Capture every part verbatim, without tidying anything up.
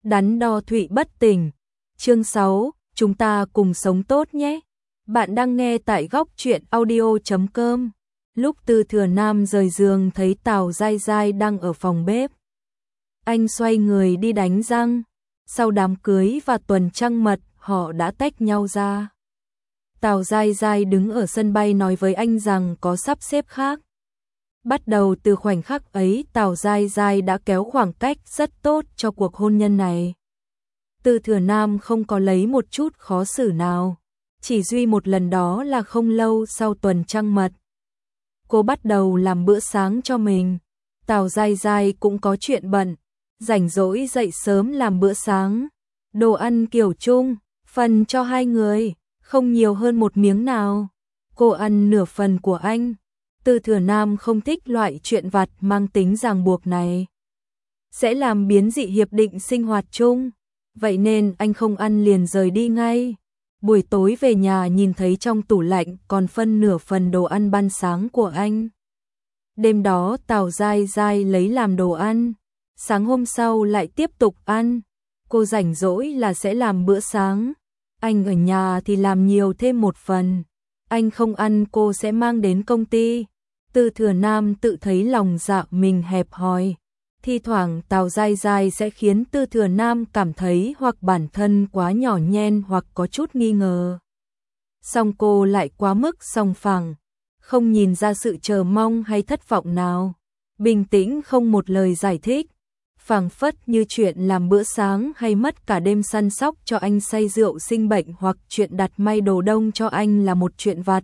Đắn đo Thụy bất tỉnh. Chương sáu, chúng ta cùng sống tốt nhé. Bạn đang nghe tại góc truyện audio chấm com. Lúc Tư Thừa Nam rời giường thấy Tào Giai Giai đang ở phòng bếp. Anh xoay người đi đánh răng. Sau đám cưới và tuần trăng mật, họ đã tách nhau ra. Tào Giai Giai đứng ở sân bay nói với anh rằng có sắp xếp khác. Bắt đầu từ khoảnh khắc ấy, Tào Giai Giai đã kéo khoảng cách rất tốt cho cuộc hôn nhân này. Tư Thừa Nam không có lấy một chút khó xử nào. Chỉ duy một lần đó là không lâu sau tuần trăng mật. Cô bắt đầu làm bữa sáng cho mình. Tào Giai Giai cũng có chuyện bận. Rảnh rỗi dậy sớm làm bữa sáng. Đồ ăn kiểu chung, phần cho hai người, không nhiều hơn một miếng nào. Cô ăn nửa phần của anh. Tư Thừa Nam không thích loại chuyện vặt mang tính ràng buộc này. Sẽ làm biến dị hiệp định sinh hoạt chung. Vậy nên anh không ăn liền rời đi ngay. Buổi tối về nhà nhìn thấy trong tủ lạnh còn phân nửa phần đồ ăn ban sáng của anh. Đêm đó Tào Giai Giai lấy làm đồ ăn. Sáng hôm sau lại tiếp tục ăn. Cô rảnh rỗi là sẽ làm bữa sáng. Anh ở nhà thì làm nhiều thêm một phần. Anh không ăn cô sẽ mang đến công ty. Tư Thừa Nam tự thấy lòng dạ mình hẹp hòi. Thi thoảng Tào Giai Giai sẽ khiến Tư Thừa Nam cảm thấy hoặc bản thân quá nhỏ nhen hoặc có chút nghi ngờ. Song cô lại quá mức sòng phẳng, không nhìn ra sự chờ mong hay thất vọng nào. Bình tĩnh không một lời giải thích, phảng phất như chuyện làm bữa sáng hay mất cả đêm săn sóc cho anh say rượu sinh bệnh hoặc chuyện đặt may đồ đông cho anh là một chuyện vặt.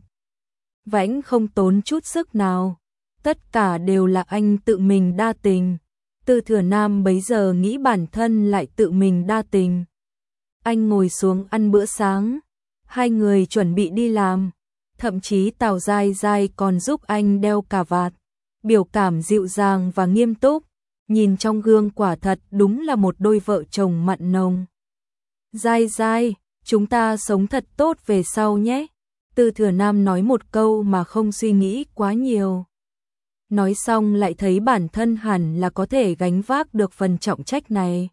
Vãnh không tốn chút sức nào. Tất cả đều là anh tự mình đa tình. Tư Thừa Nam bấy giờ nghĩ bản thân lại tự mình đa tình. Anh ngồi xuống ăn bữa sáng. Hai người chuẩn bị đi làm. Thậm chí Tào Giai Giai còn giúp anh đeo cà vạt. Biểu cảm dịu dàng và nghiêm túc. Nhìn trong gương quả thật đúng là một đôi vợ chồng mặn nồng. Giai Giai, chúng ta sống thật tốt về sau nhé. Tư Thừa Nam nói một câu mà không suy nghĩ quá nhiều. Nói xong lại thấy bản thân hẳn là có thể gánh vác được phần trọng trách này.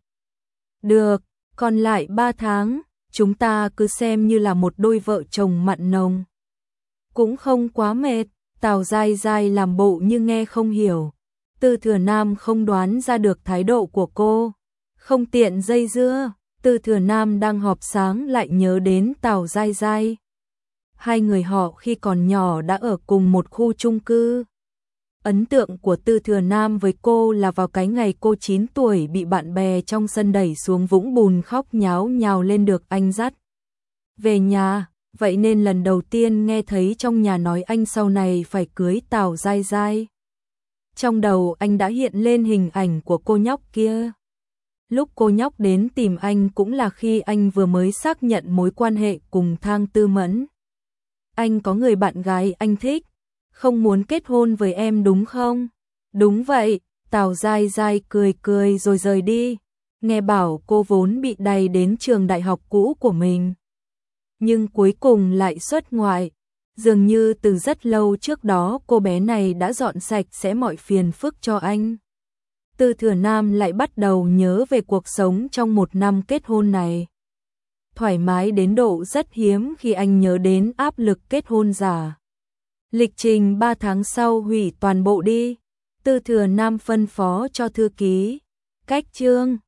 Được, còn lại ba tháng, chúng ta cứ xem như là một đôi vợ chồng mặn nồng. Cũng không quá mệt, Tào Giai Giai làm bộ như nghe không hiểu. Tư Thừa Nam không đoán ra được thái độ của cô. Không tiện dây dưa, Tư Thừa Nam đang họp sáng lại nhớ đến Tào Giai Giai. Hai người họ khi còn nhỏ đã ở cùng một khu chung cư. Ấn tượng của Tư Thừa Nam với cô là vào cái ngày cô chín tuổi bị bạn bè trong sân đẩy xuống vũng bùn khóc nháo nhào lên được anh dắt về nhà, vậy nên lần đầu tiên nghe thấy trong nhà nói anh sau này phải cưới Tào Giai Giai. Trong đầu anh đã hiện lên hình ảnh của cô nhóc kia. Lúc cô nhóc đến tìm anh cũng là khi anh vừa mới xác nhận mối quan hệ cùng Thang Tư Mẫn. Anh có người bạn gái anh thích, không muốn kết hôn với em đúng không? Đúng vậy, Tào Giai Giai cười cười rồi rời đi. Nghe bảo cô vốn bị đày đến trường đại học cũ của mình. Nhưng cuối cùng lại xuất ngoại. Dường như từ rất lâu trước đó cô bé này đã dọn sạch sẽ mọi phiền phức cho anh. Tư Thừa Nam lại bắt đầu nhớ về cuộc sống trong một năm kết hôn này. Thoải mái đến độ rất hiếm khi anh nhớ đến áp lực kết hôn giả. Lịch trình ba tháng sau hủy toàn bộ đi. Tư Thừa Nam phân phó cho thư ký. Cách chương.